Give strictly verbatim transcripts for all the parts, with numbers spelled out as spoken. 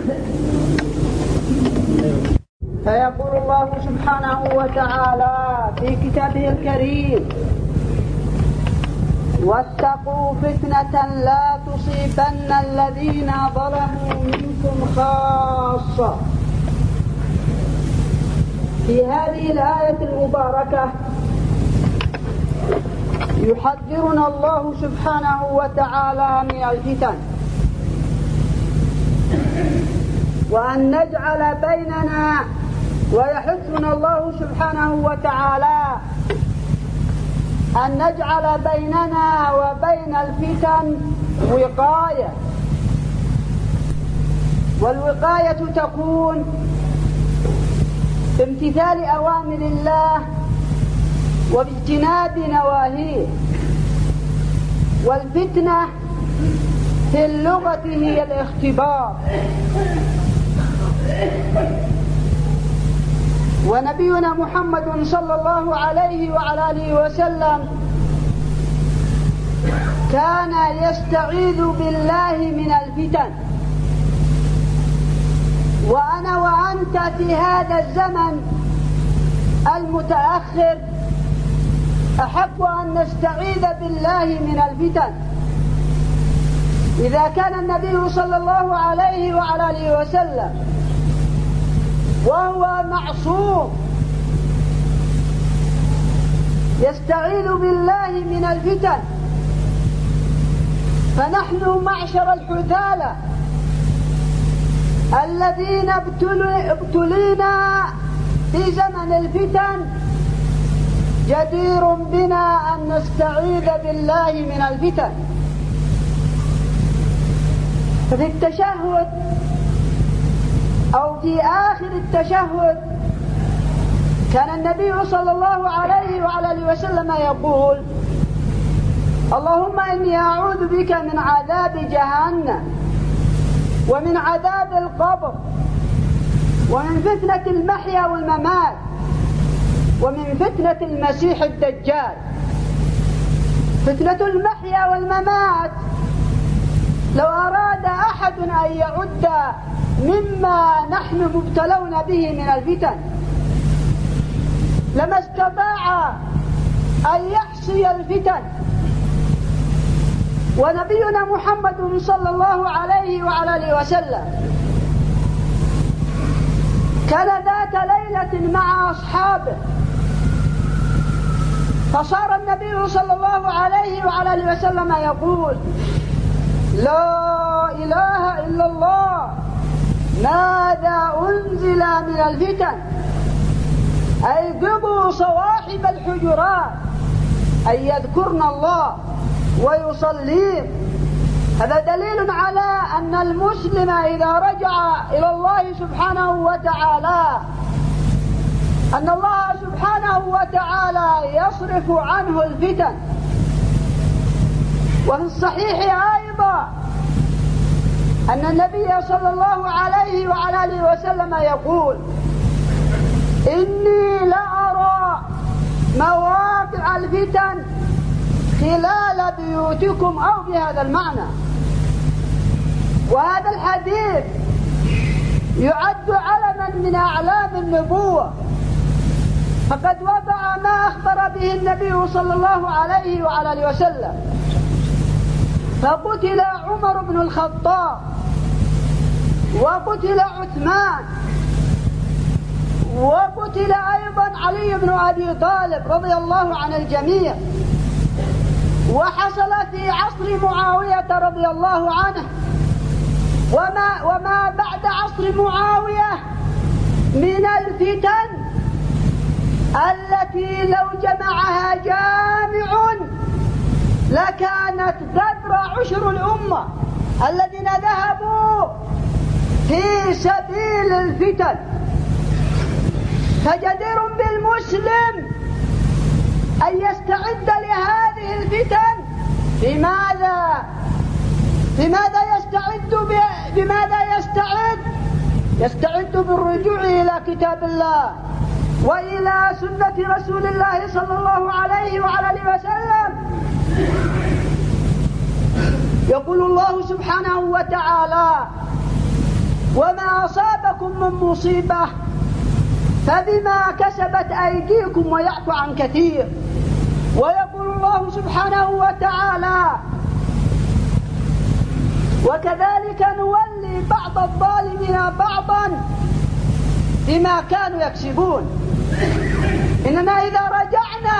فيقول الله سبحانه وتعالى في كتابه الكريم: واتقوا فتنة لا تصيبن الذين ظلموا منكم خاصة. في هذه الآية المباركة يحذرنا الله سبحانه وتعالى من الفتن، وأن نجعل بيننا، ويحثنا الله سبحانه وتعالى أن نجعل بيننا وبين الفتن وقاية. والوقاية تكون بامتثال أوامر الله وباجتناب نواهيه. والفتنة في اللغة هي الاختبار. ونبينا محمد صلى الله عليه وعلى آله وسلم كان يستعيذ بالله من الفتن. وأنا وأنت في هذا الزمن المتأخر أحب أن نستعيذ بالله من الفتن. إذا كان النبي صلى الله عليه وعلى آله وسلم وهو معصوم يستعيذ بالله من الفتن، فنحن معشر الحثالة الذين ابتلينا في زمن الفتن جدير بنا أن نستعيذ بالله من الفتن. ففي التشهد أو في آخر التشهد كان النبي صلى الله عليه وعلى آله وسلم يقول: اللهم إني أعوذ بك من عذاب جهنم ومن عذاب القبر ومن فتنة المحيا والممات ومن فتنة المسيح الدجال. فتنة المحيا والممات لو أراد أحد أن يعد مما نحن مبتلون به من الفتن لما استطاع أن يحصي الفتن. ونبينا محمد صلى الله عليه وعلى آله وسلم كان ذات ليلة مع أصحابه، فصار النبي صلى الله عليه وعلى آله وسلم يقول: لا إله إلا الله، ماذا أنزل من الفتن؟ أيقظوا صواحب الحجرات أن يذكرن الله ويصلين. هذا دليل على أن المسلم إذا رجع إلى الله سبحانه وتعالى أن الله سبحانه وتعالى يصرف عنه الفتن. وفي الصحيح أيضا أن النبي صلى الله عليه وعلى آله وسلم يقول: إني لأرى مواقع الفتن خلال بيوتكم، أو بهذا المعنى. وهذا الحديث يعد علما من أعلام النبوة، فقد وضع ما أخبر به النبي صلى الله عليه وعلى آله وسلم. فقتل عمر بن الخطاب وقتل عثمان وقتل أيضا علي بن أبي طالب رضي الله عن الجميع. وحصل في عصر معاوية رضي الله عنه وما, وما بعد عصر معاوية من الفتن التي لو جمعها جامع لكانت قدر عشر الأمة الذين ذهبوا في سبيل الفتن. فجدير بالمسلم أن يستعد لهذه الفتن. بماذا؟ بماذا يستعد؟ بماذا يستعد؟ يستعد بالرجوع إلى كتاب الله وإلى سنة رسول الله صلى الله عليه وعلى آله وسلم. يقول الله سبحانه وتعالى: وما أصابتكم من مصيبة فبما كسبت أيديكم ويعفو عن كثير. ويقول الله سبحانه وتعالى: وكذلك نولي بعض الظالمين بعضا بما كانوا يكسبون. إننا إذا رجعنا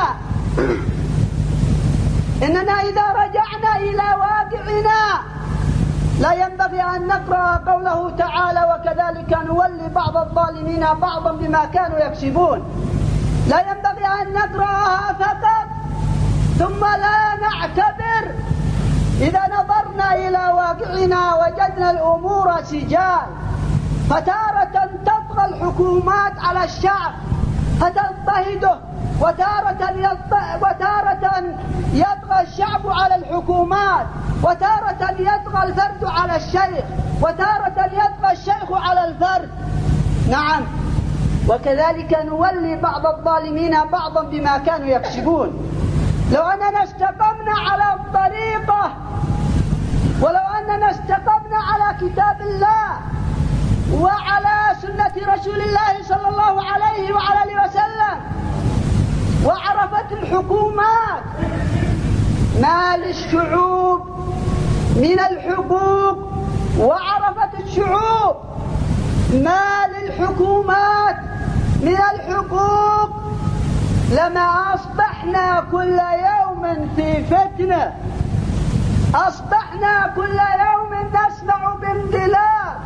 إننا إذا رجعنا إلى واقعنا لا ينبغي أن نقرأ قوله تعالى: وكذلك نولي بعض الظالمين بعضا بما كانوا يكسبون. لا ينبغي أن نقرأها فقط ثم لا نعتبر. إذا نظرنا إلى واقعنا وجدنا الأمور سجال، فتارة تطغى الحكومات على الشعب فتضطهده، وتارة وتارة يطغى الشعب على الحكومات، وتارة يطغى الفرد على الشيخ، وتارة يطغى الشيخ على الفرد. نعم، وكذلك نولي بعض الظالمين بعضا بما كانوا يكسبون. لو أننا استقمنا على الطريقة، ولو أننا استقمنا على كتاب الله وعلى سنة رسول الله صلى الله عليه وعلى آله وسلم، وعرفت الحكومات ما للشعوب من الحقوق، وعرفت الشعوب ما للحكومات من الحقوق، لما أصبحنا كل يوم في فتنة، أصبحنا كل يوم نسمع بانقلاب،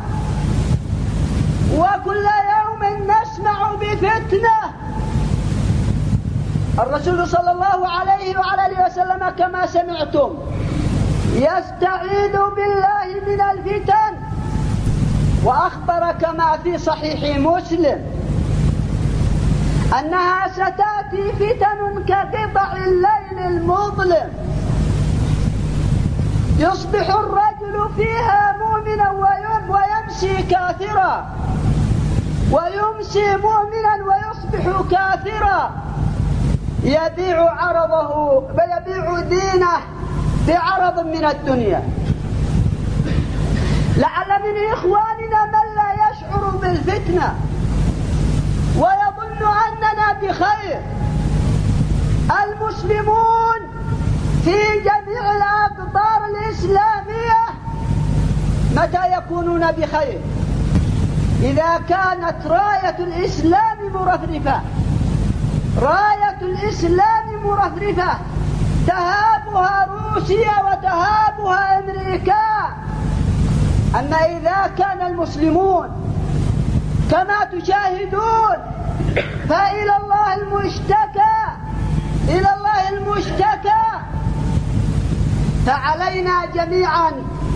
وكل يوم نسمع بفتنة. الرسول صلى الله عليه وعلى آله وسلم كما سمعتم يستعيذ بالله من الفتن، وأخبر كما في صحيح مسلم أنها ستأتي فتن كقطع الليل المظلم، يصبح الرجل فيها مؤمنا ويمسي كافرا، ويمسي مؤمنا ويصبح كافرا، يبيع عرضه ويبيع دينه بعرض من الدنيا. لعل من إخواننا من لا يشعر بالفتنة ويظن أننا بخير. المسلمون في جميع الأقطار الإسلامية متى يكونون بخير؟ إذا كانت راية الإسلام مرفرفة، راية الإسلام مرفرفة تهابها روسيا وتهابها أمريكا. أما إذا كان المسلمون كما تشاهدون فإلى الله المشتكى، إلى الله المشتكى. فعلينا جميعا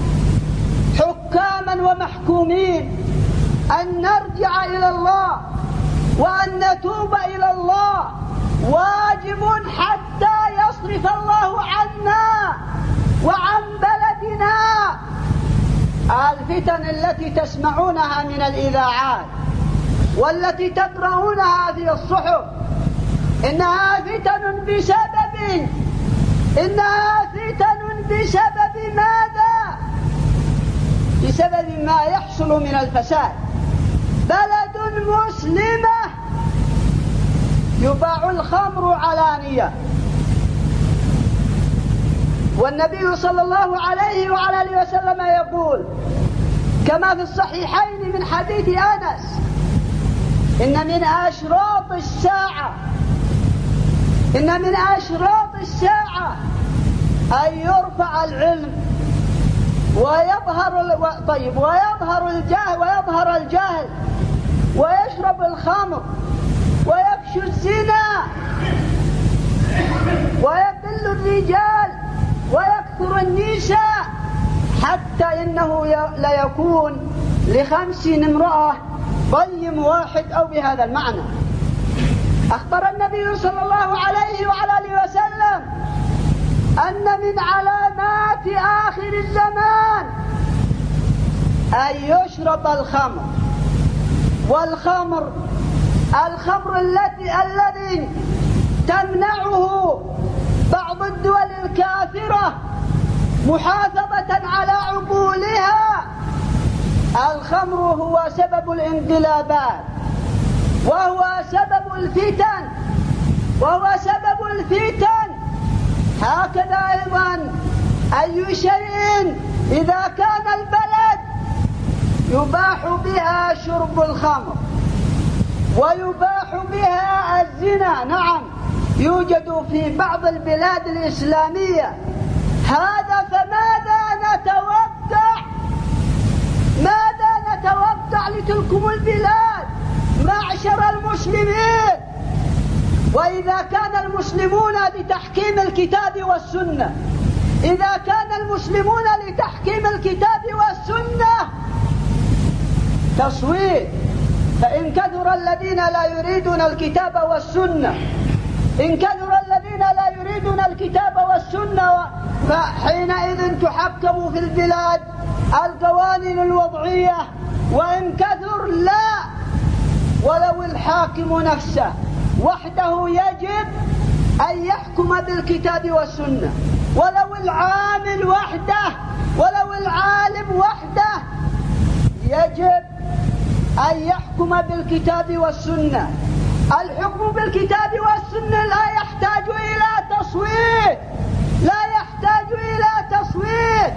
حكاما ومحكومين أن نرجع إلى الله وأن نتوب إلى الله، واجب حتى يصرف الله عنا وعن بلدنا الفتن التي تسمعونها من الإذاعات والتي تقرؤونها في الصحف. إنها فتن بسبب إنها فتن بسبب ماذا؟ بسبب ما يحصل من الفساد. بلد مسلمة يباع الخمر علانية، والنبي صلى الله عليه وعلى آله وسلم يقول كما في الصحيحين من حديث أنس: إن من أشراط الساعة إن من أشراط الساعة أن يرفع العلم ويظهر ال... طيب ويظهر الجهل ويظهر الجهل ويشرب الخمر ويفشو الزنا ويقل الرجال ويكثر النساء، حتى إنه لا يكون لخمسين امرأة ضيم واحد أو بهذا المعنى. أخبر النبي صلى الله عليه وعلى آله وسلم أن من علامات آخر الزمان أن يشرب الخمر. والخمر الخمر التي الذي تمنعه بعض الدول الكافرة محافظة على عقولها الخمر هو سبب الانقلابات، وهو سبب الفتن، وهو سبب الفتن. هكذا أيضا أي شيء إذا كان البلد يباح بها شرب الخمر ويباح بها الزنا، نعم يوجد في بعض البلاد الإسلامية هذا، فماذا نتوقع؟ ماذا نتوقع لتلكم البلاد معشر المسلمين؟ وإذا كان المسلمون لتحكيم الكتاب والسنة، إذا كان المسلمون لتحكيم الكتاب والسنة تصويت، فإن كثر الذين لا يريدون الكتاب والسنة، إن كثر الذين لا يريدون الكتاب والسنة فحينئذ تحكم في البلاد القوانين الوضعية، وإن كثر لا. ولو الحاكم نفسه وحده يجب أن يحكم بالكتاب والسنة، ولو العامل وحده، ولو العالم وحده يجب أن يحكم بالكتاب والسنة. الحكم بالكتاب والسنة لا يحتاج إلى تصويت، لا يحتاج إلى تصويت.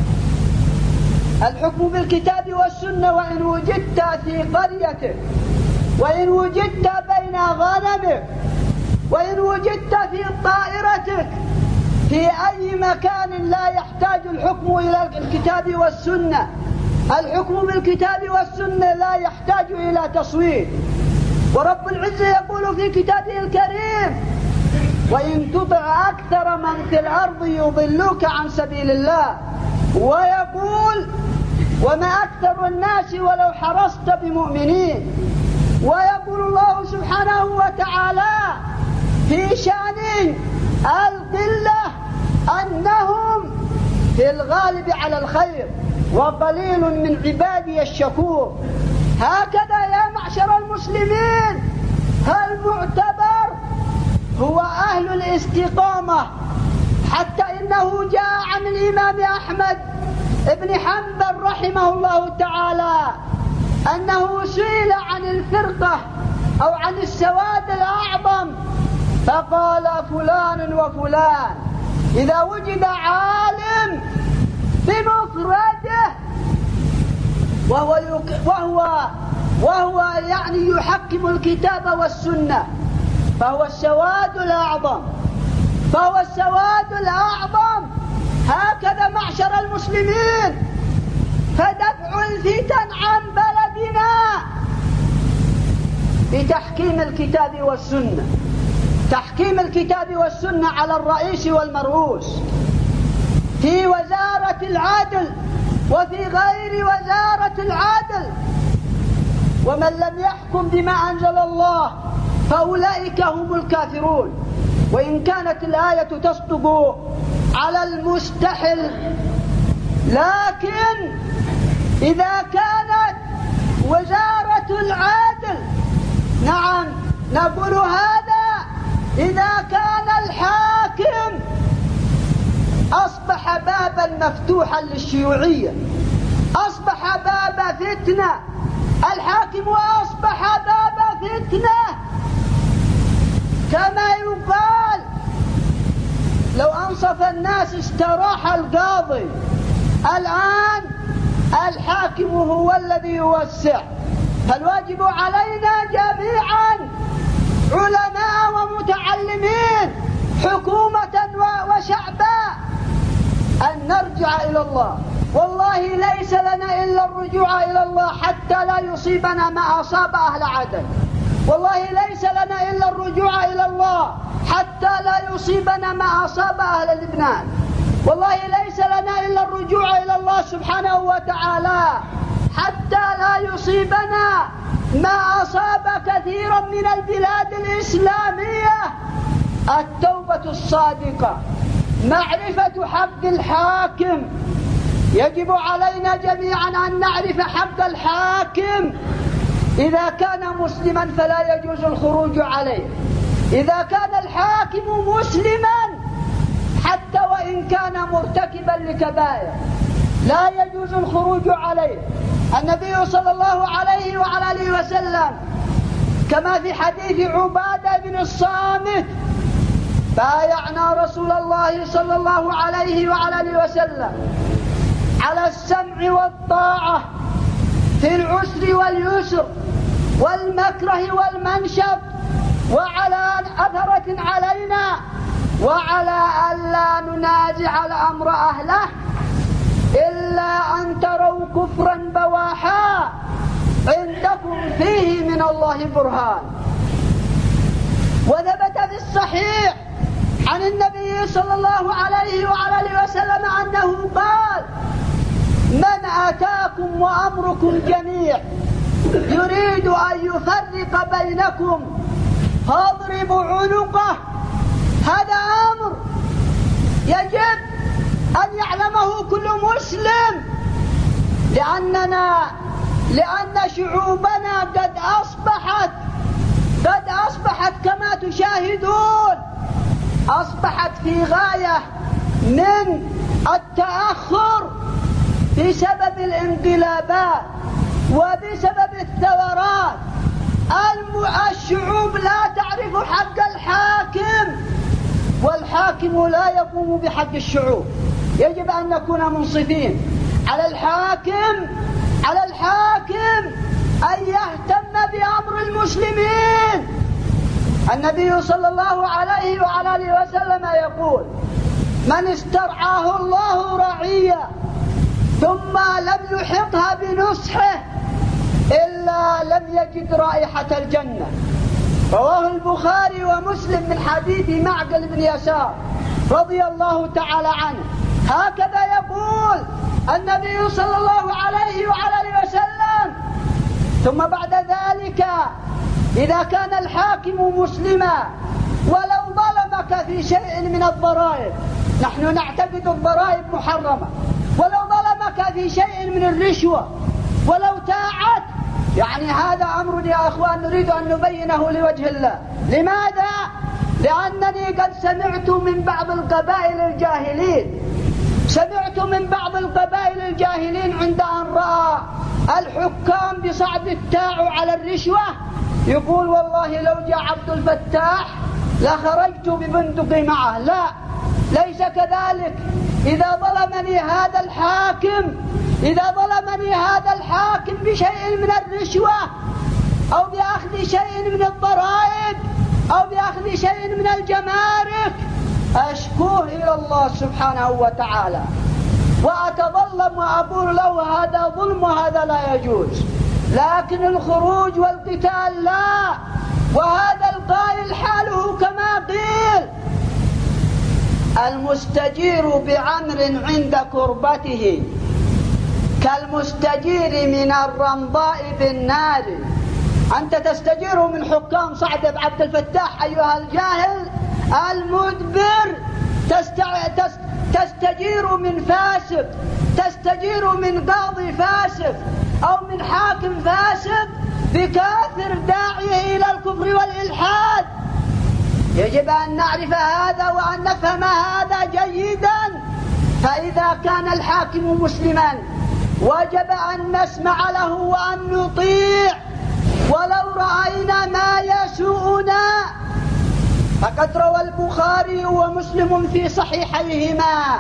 الحكم بالكتاب والسنة وإن وجدت في قريتك، وإن وجدت بين غنمك، وإن وجدت في طائرتك، في أي مكان لا يحتاج الحكم إلى الكتاب والسنة. الحكم بالكتاب والسنة لا يحتاج إلى تصويت. ورب العزة يقول في كتابه الكريم: وإن تطع أكثر من في الأرض يضلوك عن سبيل الله. ويقول: وما أكثر الناس ولو حرصت بمؤمنين. ويقول الله سبحانه وتعالى في شأن القلة أنهم في الغالب على الخير وقليل من عبادي الشكور. هكذا يا معشر المسلمين المعتبر هو أهل الاستقامة، حتى إنه جاء عن الإمام أحمد بن حنبل رحمه الله تعالى أنه سئل عن الفرقة أو عن السواد الأعظم فقال: فلان وفلان. إذا وجد عالم بمفرده وهو يك... وهو وهو يعني يحكم الكتاب والسنة فهو السواد الأعظم، فهو السواد الأعظم. هكذا معشر المسلمين، فدفع الفتن عن بلدنا بتحكيم الكتاب والسنة، تحكيم الكتاب والسنة على الرئيس والمرؤوس في وزارة العدل وفي غير وزارة العدل. ومن لم يحكم بما أنزل الله فأولئك هم الكافرون. وإن كانت الآية تصدق على المستحل، لكن إذا كانت وزارة العدل، نعم نقول هذا إذا كان الحاكم أصبح بابا مفتوحا للشيوعية، أصبح باب فتنة، الحاكم أصبح باب فتنة. كما يقال: لو أنصف الناس استراح القاضي. الآن الحاكم هو الذي يوسع، فالواجب علينا جميعا علماء ومتعلمين حكومة وشعبا أن نرجع إلى الله. والله ليس لنا إلا الرجوع إلى الله حتى لا يصيبنا ما أصاب أهل عدن. والله ليس لنا إلا الرجوع إلى الله حتى لا يصيبنا ما أصاب أهل لبنان. والله ليس لنا إلا الرجوع إلى الله سبحانه وتعالى حتى لا يصيبنا ما أصاب كثيرا من البلاد الإسلامية. التوبة الصادقة، معرفة حق الحاكم. يجب علينا جميعا أن نعرف حق الحاكم. إذا كان مسلما فلا يجوز الخروج عليه. إذا كان الحاكم مسلما حتى وإن كان مرتكبا لكبائر لا يجوز الخروج عليه. النبي صلى الله عليه وعلى آله وسلم كما في حديث عبادة بن الصامت: بايعنا رسول الله صلى الله عليه وعلى آله وسلم على السمع والطاعة في العسر واليسر والمكره والمنشب، وعلى أثرة علينا، وعلى ألا ننازع الأمر أهله إلا أن تروا كفرا بواحا عندكم فيه من الله برهان. وثبت في الصحيح عن النبي صلى الله عليه وعلى آله وسلم أنه قال: من أتاكم وأمركم جميع يريد أن يفرق بينكم فاضربوا عنقه. هذا أمر يجب أن يعلمه كل مسلم، لأننا لأن شعوبنا قد أصبحت قد أصبحت كما تشاهدون، أصبحت في غاية من التأخر بسبب الانقلابات وبسبب الثورات. الشعوب لا تعرف حق الحاكم، والحاكم لا يقوم بحق الشعوب. يجب أن نكون منصفين. على الحاكم على الحاكم أن يهتم بأمر المسلمين. النبي صلى الله عليه وعلى آله وسلم يقول: من استرعاه الله رعية ثم لم يحطها بنصحه إلا لم يجد رائحة الجنة. رواه البخاري ومسلم من حديث معقل بن يسار رضي الله تعالى عنه. هكذا يقول النبي صلى الله عليه وعلى آله وسلم. ثم بعد ذلك إذا كان الحاكم مسلما ولو ظلمك في شيء من الضرائب، نحن نعتقد الضرائب محرمة، ولو ظلمك في شيء من الرشوة ولو تاعت، يعني هذا أمر يا أخوان نريد أن نبينه لوجه الله. لماذا؟ لأنني قد سمعت من بعض القبائل الجاهلين سمعت من بعض القبائل الجاهلين عند أن رأى الحكام بصعب التاع على الرشوة يقول: والله لو جاء عبد الفتاح لخرجت ببندقي معه. لا، ليس كذلك. إذا ظلمني هذا الحاكم إذا ظلمني هذا الحاكم بشيء من الرشوة أو بأخذ شيء من الضرائب أو بأخذ شيء من الجمارك، أشكوه إلى الله سبحانه وتعالى وأتظلم وأقول له هذا ظلم وهذا لا يجوز. لكن الخروج والقتال لا. وهذا القائل حاله كما قيل: المستجير بعمر عند كربته كالمستجير من الرمضاء بالنار. أنت تستجير من حكام سعد بن عبد الفتاح أيها الجاهل المدبر، تستع... تست... تستجير من فاسق، تستجير من قاضي فاسق أو من حاكم فاسق بكافر داعيه إلى الكفر والإلحاد. يجب أن نعرف هذا وأن نفهم هذا جيدا. فإذا كان الحاكم مسلما وجب أن نسمع له وأن نطيع ولو رأينا ما يسوءنا. فقد روى البخاري ومسلم في صحيحيهما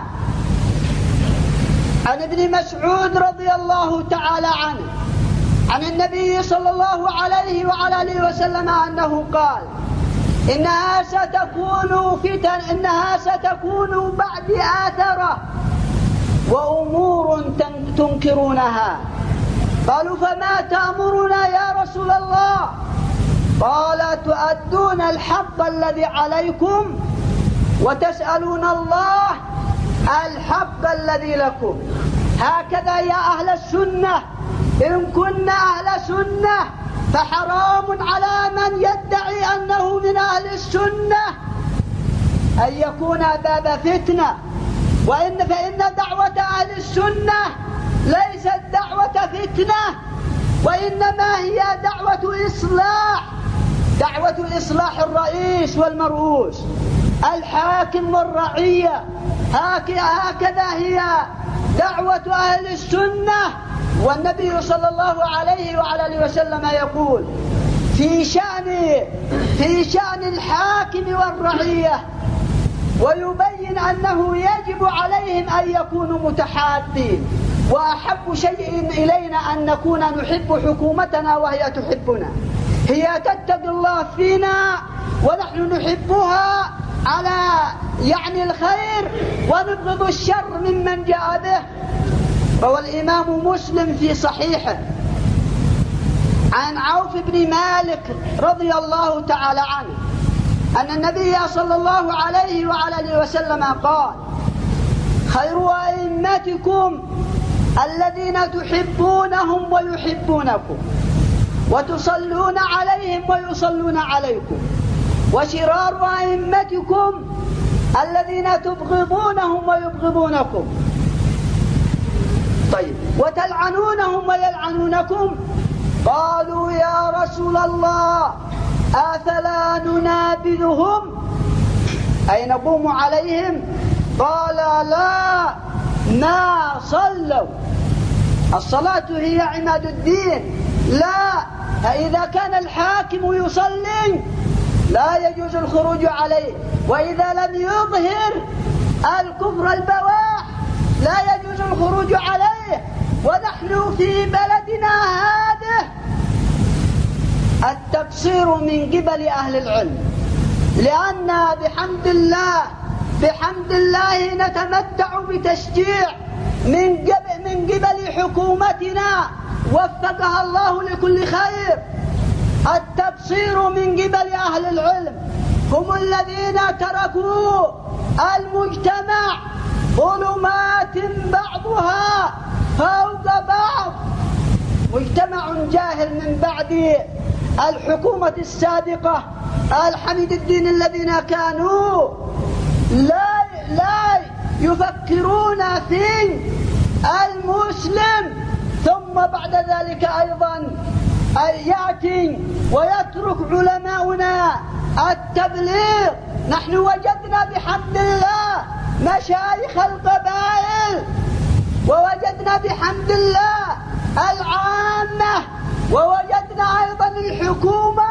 عن ابن مسعود رضي الله تعالى عنه عن النبي صلى الله عليه وعلى آله وسلم أنه قال: إنها ستكون فتن إنها ستكون بعد آثرة وأمور تنكرونها. قالوا: فما تأمرنا يا رسول الله؟ قال: تؤدون الحق الذي عليكم وتسألون الله الحق الذي لكم. هكذا يا أهل السنة، إن كنا أهل سنة فحرام على من يدعي أنه من أهل السنة أن يكون باب فتنة. وإن فإن دعوة أهل السنة ليست دعوة فتنة، وإنما هي دعوة إصلاح، دعوة إصلاح الرئيس والمرؤوس. الحاكم والرعية. هكذا هي دعوة أهل السنة. والنبي صلى الله عليه وعلى آله وسلم يقول في شأن في شأن الحاكم والرعية، ويبين أنه يجب عليهم أن يكونوا متحابين، وأحب شيء إلينا أن نكون نحب حكومتنا وهي تحبنا. هي تتقي الله فينا ونحن نحبها على يعني الخير ونبغض الشر ممن جاء به. روى الإمام مسلم في صحيحه عن عوف بن مالك رضي الله تعالى عنه أن النبي صلى الله عليه وعلى آله وسلم قال: خير أئمتكم الذين تحبونهم ويحبونكم وتصلون عليهم ويصلون عليكم، وشرار أئمتكم الذين تبغضونهم ويبغضونكم، طيب وتلعنونهم ويلعنونكم. قالوا: يا رسول الله أفلا ننابذهم أي نقوم عليهم؟ قال: لا، ما صلوا. الصلاة هي عماد الدين. لا، فإذا كان الحاكم يصلي لا يجوز الخروج عليه، وإذا لم يظهر الكفر البواح لا يجوز الخروج عليه. ونحن في بلدنا هذا التقصير من قبل أهل العلم، لأن بحمد الله بحمد الله نتمتع بتشجيع من قبل, من قبل حكومتنا وفقها الله لكل خير. التقصير من قبل أهل العلم هم الذين تركوا المجتمع ظلمات بعضها فوق بعض، مجتمع جاهل من بعد الحكومة السابقة الحميد الدين الذين كانوا لا لا يفكرون في المسلم، ثم بعد ذلك أيضا يأتي ويترك علماؤنا التبليغ. نحن وجدنا بحمد الله مشايخ القبائل، ووجدنا بحمد الله العامة، ووجدنا أيضا الحكومة،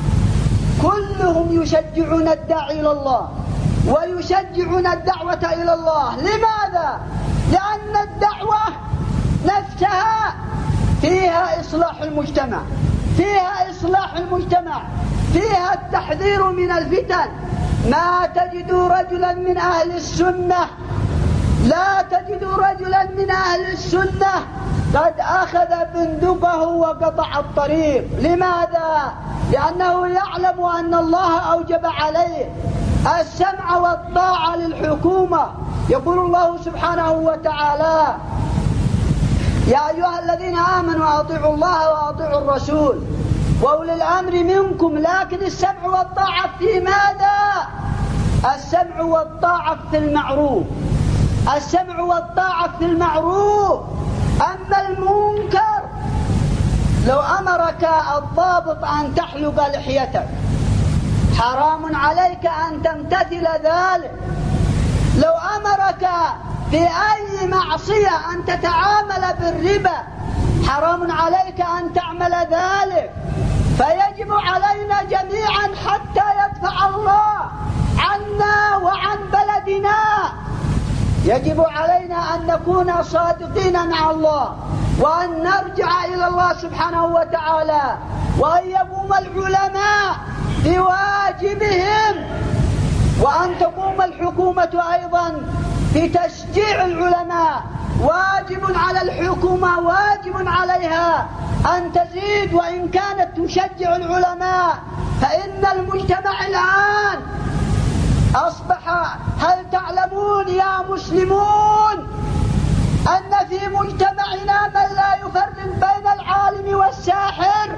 كلهم يشجعون الداعي إلى الله ويشجعون الدعوة إلى الله. لماذا؟ لأن الدعوة نفسها فيها إصلاح المجتمع، فيها إصلاح المجتمع، فيها التحذير من الفتن. ما تجد رجلا من أهل السنة لا تجد رجلا من أهل السنة قد أخذ بندقه وقطع الطريق. لماذا؟ لأنه يعلم أن الله أوجب عليه السمع والطاعة للحكومة. يقول الله سبحانه وتعالى: يا أيها الذين آمنوا أطيعوا الله وأطيعوا الرسول وأولي الأمر منكم. لكن السمع والطاعة في ماذا؟ السمع والطاعة في المعروف، السمع والطاعة في المعروف. أما المنكر، لو أمرك الضابط أن تحلق لحيتك حرام عليك أن تمتثل ذلك. لو أمرك بأي معصية أن تتعامل بالربا حرام عليك أن تعمل ذلك. فيجب علينا جميعا حتى يدفع الله عنا وعن بلدنا، يجب علينا أن نكون صادقين مع الله، وأن نرجع إلى الله سبحانه وتعالى، وأن يقوم العلماء بواجبهم، وأن تقوم الحكومة أيضا بتشجيع العلماء. واجب على الحكومة، واجب عليها أن تزيد، وإن كانت تشجع العلماء، فإن المجتمع الآن أصبح، هل تعلمون يا مسلمون أن في مجتمعنا من لا يفرق بين العالم والساحر،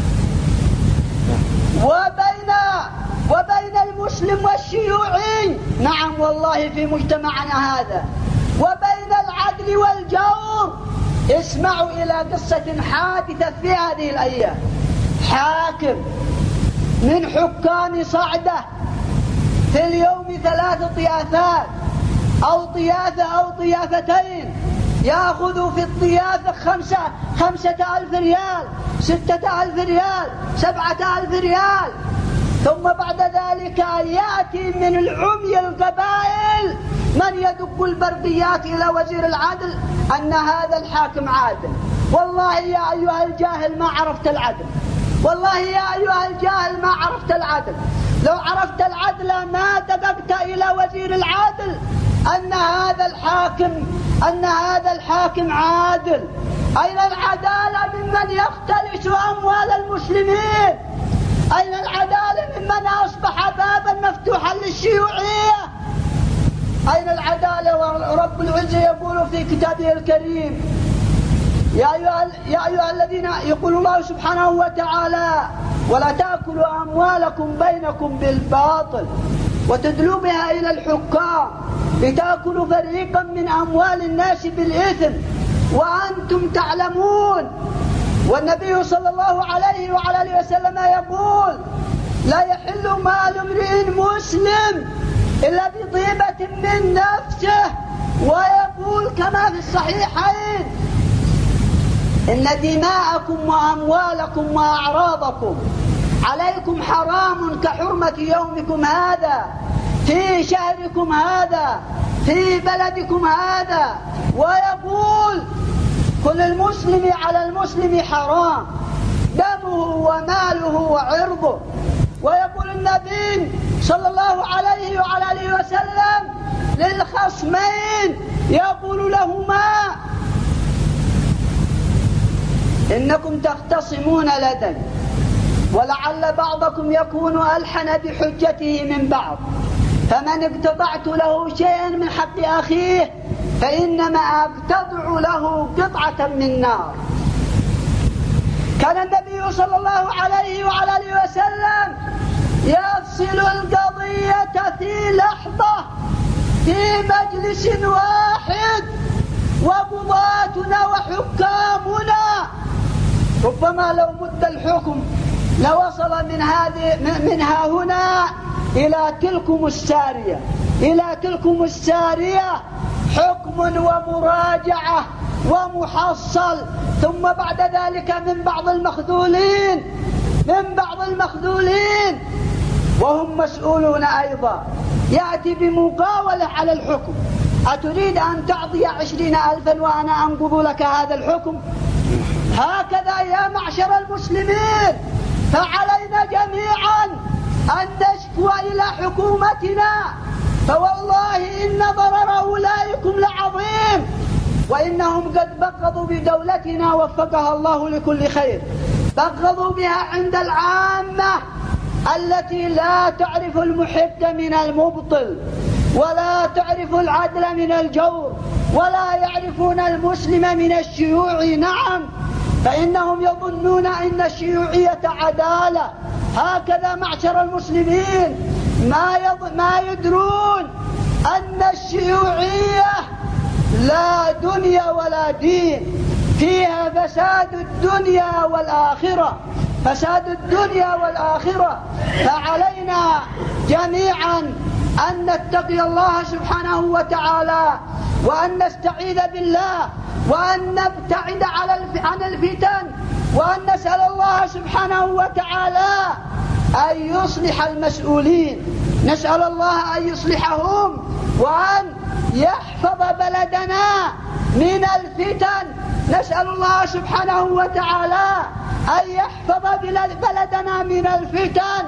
وبين وبين المسلم والشيوعي؟ نعم والله في مجتمعنا هذا. وبين العدل والجور. اسمعوا إلى قصة حادثة في هذه الأيام. حاكم من حكام صعدة في اليوم ثلاث طياثات أو طياثة أو طيافتين، يأخذ في الطياثة خمسة, خمسة ألف ريال، ستة ألف ريال، سبعة ألف ريال. ثم بعد ذلك يأتي من العمي القبائل من يدق البرديات إلى وزير العدل أن هذا الحاكم عادل. والله يا أيها الجاهل ما عرفت العدل، والله يا أيها الجاهل ما عرفت العدل. لو عرفت العدل ما دققت إلى وزير العدل أن هذا الحاكم أن هذا الحاكم عادل. أين العدالة ممن يختلس أموال المسلمين؟ أين العدالة ممن أصبح بابا مفتوحا للشيوعية؟ أين العدالة؟ ورب العزة يقول في كتابه الكريم: يا أيها, يا أيها الذين، يقول الله سبحانه وتعالى: ولا تأكلوا أموالكم بينكم بالباطل وتدلوا بها إلى الحكام لتأكلوا فريقا من أموال الناس بالإثم وأنتم تعلمون. والنبي صلى الله عليه وعلى آله وسلم يقول: لا يحل مال امرئ مسلم إلا بطيبة من نفسه. ويقول كما في الصحيحين: إن دماءكم وأموالكم وأعراضكم عليكم حرام كحرمة يومكم هذا في شهركم هذا في بلدكم هذا. ويقول: كل المسلم على المسلم حرام دمه وماله وعرضه. ويقول النبي صلى الله عليه وعلى آله وسلم للخصمين، يقول لهما: إنكم تختصمون لدي ولعل بعضكم يكون ألحن بحجته من بعض، فمن اقتطعت له شيئا من حق أخيه فإنما أقتطع له قطعة من نار. كان النبي صلى الله عليه وعلى آله وسلم يفصل القضية في لحظة في مجلس واحد، وقضاتنا وحكامنا ربما لو مد الحكم لوصل من هذه منها هنا إلى تلكم السارية إلى تلكم السارية حكم ومراجعة ومحصل. ثم بعد ذلك من بعض المخذولين من بعض المخذولين وهم مسؤولون أيضا يأتي بمقاولة على الحكم: أتريد أن تعطي عشرين ألفا وأنا أنقض لك هذا الحكم؟ هكذا يا معشر المسلمين، فعلينا جميعا أن نشكو إلى حكومتنا، فوالله إن ضرر أولئكم لعظيم، وإنهم قد بغضوا بدولتنا وفقها الله لكل خير. بغضوا بها عند العامة التي لا تعرف المحب من المبطل ولا تعرف العدل من الجور ولا يعرفون المسلم من الشيوع. نعم، فإنهم يظنون أن الشيوعية عدالة. هكذا معشر المسلمين ما, يض... ما يدرون أن الشيوعية لا دنيا ولا دين، فيها فساد الدنيا والآخرة فساد الدنيا والآخرة. فعلينا جميعا أن نتقي الله سبحانه وتعالى وأن نستعيذ بالله وأن نبتعد عن الفتن وأن نسأل الله سبحانه وتعالى أن يصلح المسؤولين. نسأل الله أن يصلحهم وأن يحفظ بلدنا من الفتن. نسأل الله سبحانه وتعالى أن يحفظ بلدنا من الفتن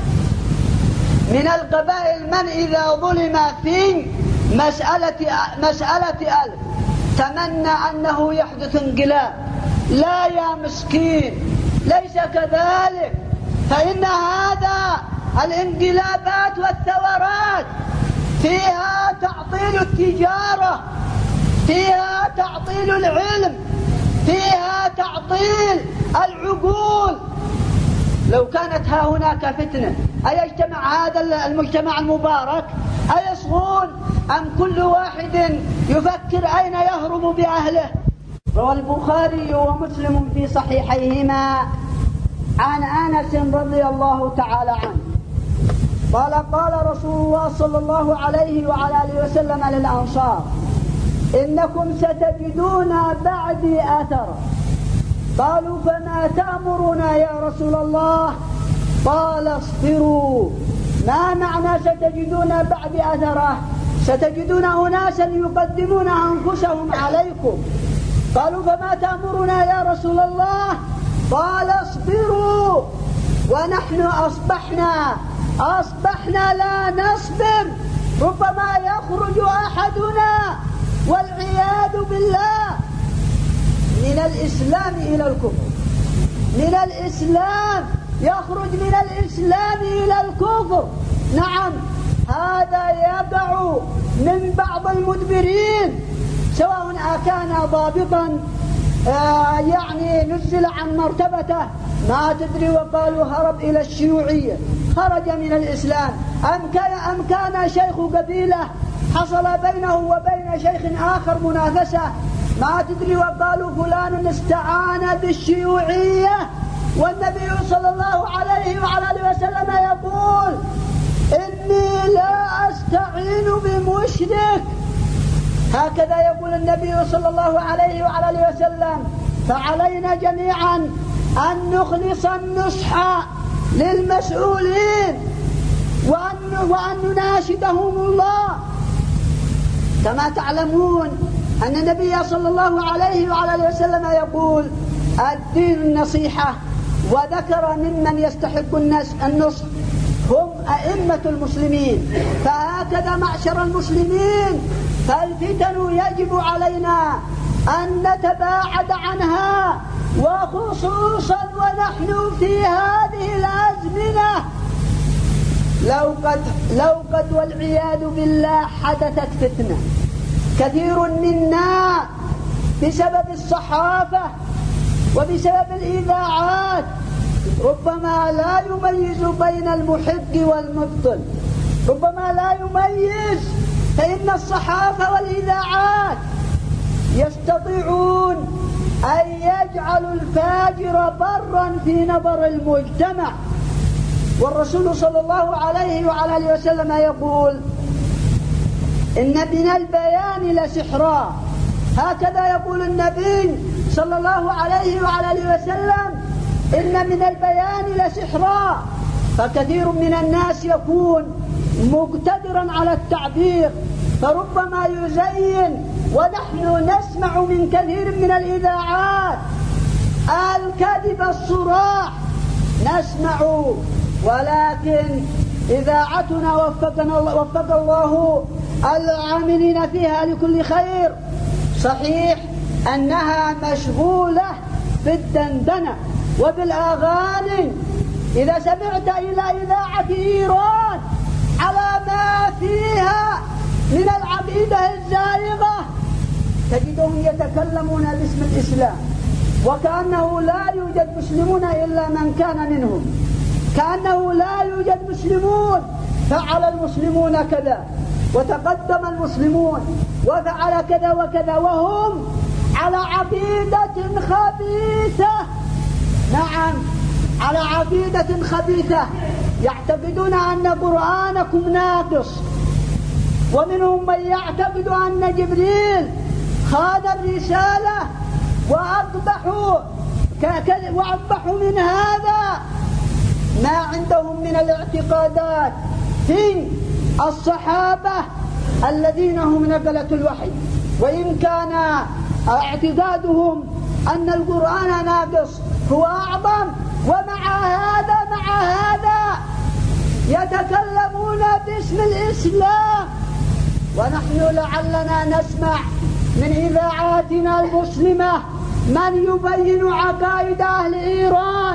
من القبائل من إذا ظلم في مسألة, مسألة ألف تمنى أنه يحدث انقلاب. لا يا مسكين، ليس كذلك، فإن هذا الانقلابات والثورات فيها تعطيل التجارة، فيها تعطيل العلم، فيها تعطيل العقول. لو كانت ها هناك فتنة أيجتمع هذا المجتمع المبارك؟ أيصغون أم كل واحد يفكر أين يهرب بأهله؟ روى البخاري ومسلم في صحيحيهما عن أنس رضي الله تعالى عنه قال قال رسول الله صلى الله عليه وعلى آله وسلم للأنصار إنكم ستجدون بعدي أثرا. قالوا فما تأمرنا يا رسول الله؟ قال اصبروا. ما معنى ستجدون بعدي أثره؟ ستجدون أناسا يقدمون أنفسهم عليكم. قالوا فما تأمرنا يا رسول الله؟ قال اصبروا. ونحن أصبحنا أصبحنا لا نصبر، ربما يخرج أحدنا والعياذ بالله من الإسلام إلى الكفر، من الإسلام يخرج من الإسلام إلى الكفر. نعم، هذا يقع من بعض المدبرين، سواء كان ضابطا آه يعني نزل عن مرتبته ما تدري وقالوا هرب إلى الشيوعية، خرج من الإسلام، أم كان, أم كان شيخ قبيلة حصل بينه وبين شيخ آخر منافسة ما تدري وقالوا فلان استعان بالشيوعية. والنبي صلى الله عليه وعلى آله وسلم يقول إني لا أستعين بمشرك، هكذا يقول النبي صلى الله عليه وعلى آله وسلم. فعلينا جميعا أن نخلص النصح للمسؤولين وأن, وأن نناشدهم الله. كما تعلمون أن النبي صلى الله عليه وعلى آله وسلم يقول الدين النصيحة، وذكر ممن يستحق النصح هم أئمة المسلمين. فهكذا معشر المسلمين فالفتن يجب علينا أن نتباعد عنها، وخصوصا ونحن في هذه الأزمنة لو قد, لو قد والعياذ بالله حدثت فتنة. كثير منا بسبب الصحافة وبسبب الإذاعات ربما لا يميز بين المحق والمبطل، ربما لا يميز، فإن الصحافة والإذاعات يستطيعون أن يجعلوا الفاجر برا في نظر المجتمع. والرسول صلى الله عليه وعلى آله وسلم يقول إن من البيان لسحرا، هكذا يقول النبي صلى الله عليه وعلى آله وسلم إن من البيان لسحرا. فكثير من الناس يكون مقتدرا على التعبير فربما يزين، ونحن نسمع من كثير من الإذاعات الكذب الصراح نسمع، ولكن إذاعتنا وفقنا الله وفق الله العاملين فيها لكل خير. صحيح أنها مشغولة بالدندنة وبالأغاني. إذا سمعت إلى إذاعة إيران على ما فيها من العقيدة الزائغة تجدهم يتكلمون باسم الإسلام، وكأنه لا يوجد مسلمون إلا من كان منهم، كأنه لا يوجد مسلمون، فعل المسلمون كذا وتقدم المسلمون وفعل كذا وكذا، وهم على عقيدة خبيثة. نعم، على عقيدة خبيثة، يعتقدون أن قرآنكم ناقص، ومنهم من يعتقد أن جبريل خان الرسالة، وأقبحوا وأقبحوا من هذا ما عندهم من الاعتقادات في الصحابة الذين هم نقلة الوحي. وإن كان اعتقادهم أن القرآن ناقص هو أعظم، ومع هذا مع هذا يتكلمون باسم الإسلام. ونحن لعلنا نسمع من إذاعاتنا المسلمة من يبين عقائد أهل إيران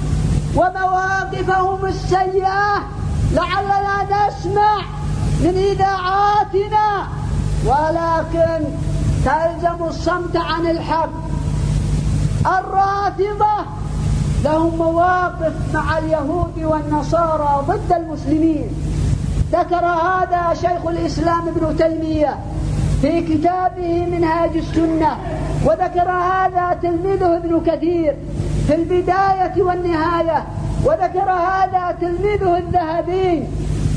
ومواقفهم السيئة، لعلنا نسمع من إذاعاتنا، ولكن تلزم الصمت عن الحق. الرافضة لهم مواقف مع اليهود والنصارى ضد المسلمين، ذكر هذا شيخ الإسلام ابن تيمية في كتابه منهاج السنة، وذكر هذا تلميذه ابن كثير في البداية والنهاية، وذكر هذا تلميذه الذهبي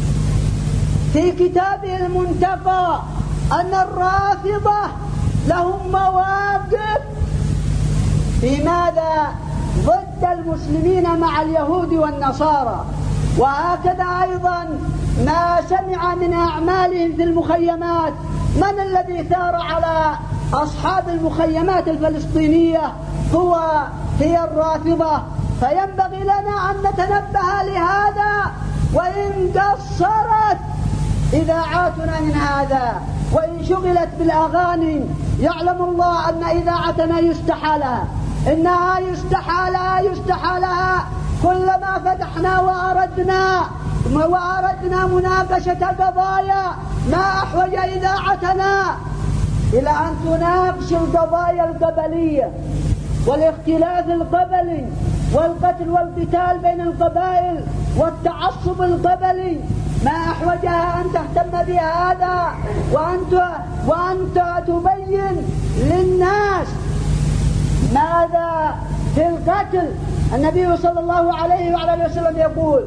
في كتابه المنتقى أن الرافضة لهم مواقف في ماذا؟ ضد المسلمين مع اليهود والنصارى. وهكذا أيضا ما سمع من أعمالهم في المخيمات. من الذي ثار على أصحاب المخيمات الفلسطينية؟ هو هي الرافضة. فينبغي لنا أن نتنبه لهذا، وإن قصرت إذاعاتنا من هذا وإن شغلت بالأغاني، يعلم الله أن إذاعتنا يستحى لها، إنها يستحى لها يستحى لها كلما فتحنا وأردنا وأردنا مناقشة قضايا ما أحوج إذاعتنا إلى أن تناقش القضايا القبلية والاختلاف القبلي والقتل والقتال بين القبائل والتعصب القبلي، ما أحوجها أن تهتم بهذا وأنت وأنت تبين للناس ماذا في القتل. النبي صلى الله عليه وعلى وسلم يقول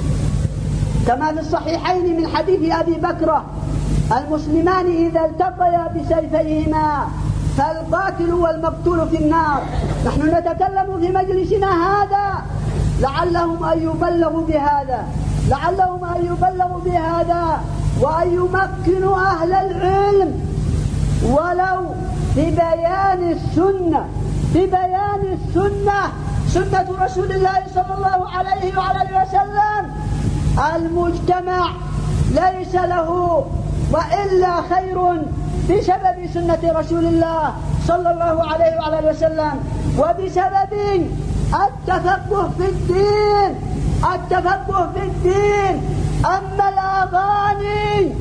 كما في الصحيحين من حديث أبي بكر: المسلمان إذا التقيا بسيفيهما فالقاتل والمقتول في النار. نحن نتكلم في مجلسنا هذا لعلهم أن يبلغوا بهذا لعلهم أن يبلغوا بهذا وأن يمكنوا أهل العلم ولو في بيان السنة في بيان السنة سنة رسول الله صلى الله عليه وعلى وسلم. المجتمع ليس له وإلا خير بسبب سنة رسول الله صلى الله عليه وعلى وسلم، وبسبب التفقه في الدين التفقه في الدين. أما الأغاني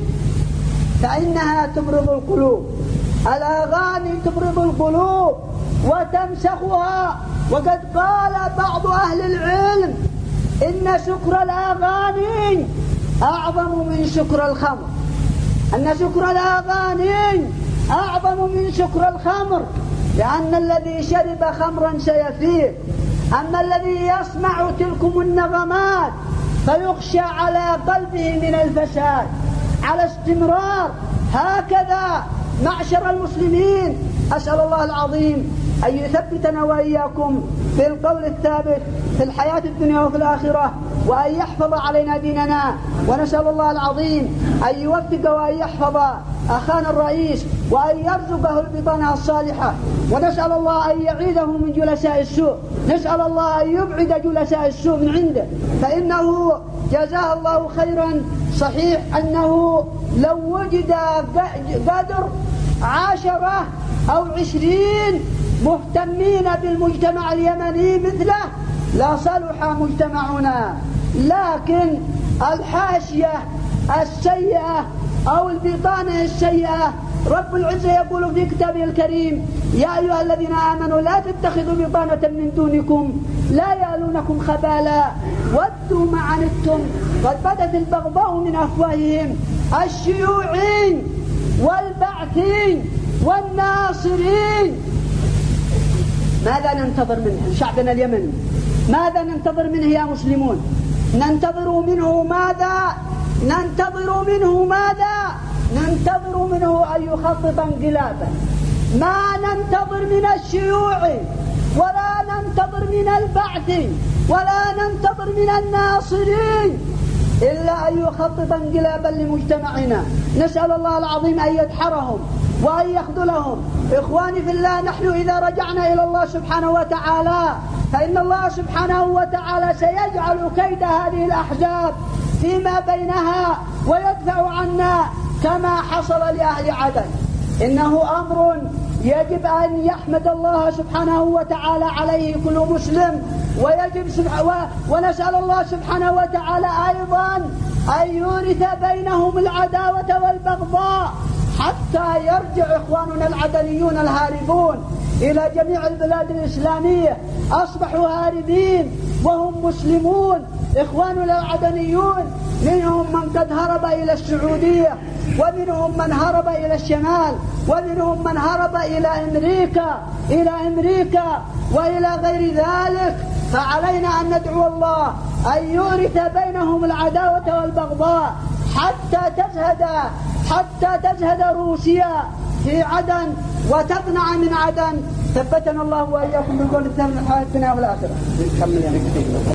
فإنها تمرض القلوب الأغاني تمرض القلوب وتمسخها. وقد قال بعض أهل العلم إن شكر الأغاني أعظم من شكر الخمر أن شكر الأغاني أعظم من شكر الخمر، لأن الذي شرب خمرا سيفيق، أما الذي يسمع تلكم النغمات فيخشى على قلبه من الفساد على استمرار. هكذا معشر المسلمين، أسأل الله العظيم أن يثبتنا وإياكم في القول الثابت في الحياة الدنيا وفي الآخرة، وأن يحفظ علينا ديننا. ونسأل الله العظيم أن يوفق وأن يحفظ أخانا الرئيس وأن يرزقه البطانة الصالحة، ونسأل الله أن يعيده من جلساء السوء، نسأل الله أن يبعد جلساء السوء من عنده، فإنه جزاه الله خيرا. صحيح أنه لو وجد قدر عشرة أو عشرين مهتمين بالمجتمع اليمني مثله لا صلح مجتمعنا، لكن الحاشية السيئة أو البطانة السيئة رب العزة يقول في كتابه الكريم: يا أيها الذين آمنوا لا تتخذوا بطانة من دونكم لا يألونكم خبالا ودوا ما عنتم قد بدت البغضاء من أفواههم. الشيوعين والبعثين والناصرين ماذا ننتظر منه؟ شعبنا اليمني ماذا ننتظر منه يا مسلمون؟ ننتظر منه ماذا؟ ننتظر منه ماذا؟ ننتظر منه أن يخطط انقلابا. ما ننتظر من الشيوع ولا ننتظر من البعث ولا ننتظر من الناصرين إلا أن يخطط انقلابا لمجتمعنا. نسأل الله العظيم أن يدحرهم وأن يخذلهم. إخواني في الله، نحن إذا رجعنا إلى الله سبحانه وتعالى فإن الله سبحانه وتعالى سيجعل كيد هذه الأحزاب فيما بينها ويدفع عنا كما حصل لأهل عدن. إنه أمر يجب أن يحمد الله سبحانه وتعالى عليه كل مسلم، ويجب سبحانه ونسأل الله سبحانه وتعالى أيضا أن يورث بينهم العداوة والبغضاء حتى يرجع إخواننا العدنيون الهاربون إلى جميع البلاد الإسلامية. أصبحوا هاربين وهم مسلمون. إخواننا العدنيون منهم من قد هرب إلى السعودية، ومنهم من هرب إلى الشمال، ومنهم من هرب إلى أمريكا إلى أمريكا وإلى غير ذلك. فعلينا أن ندعو الله أن يورث بينهم العداوة والبغضاء حتى تزهد حتى تزهد روسيا في عدن وتقنع من عدن. ثبتنا الله وإياكم بالقول الثامن الحياة الدنيا والآخرة.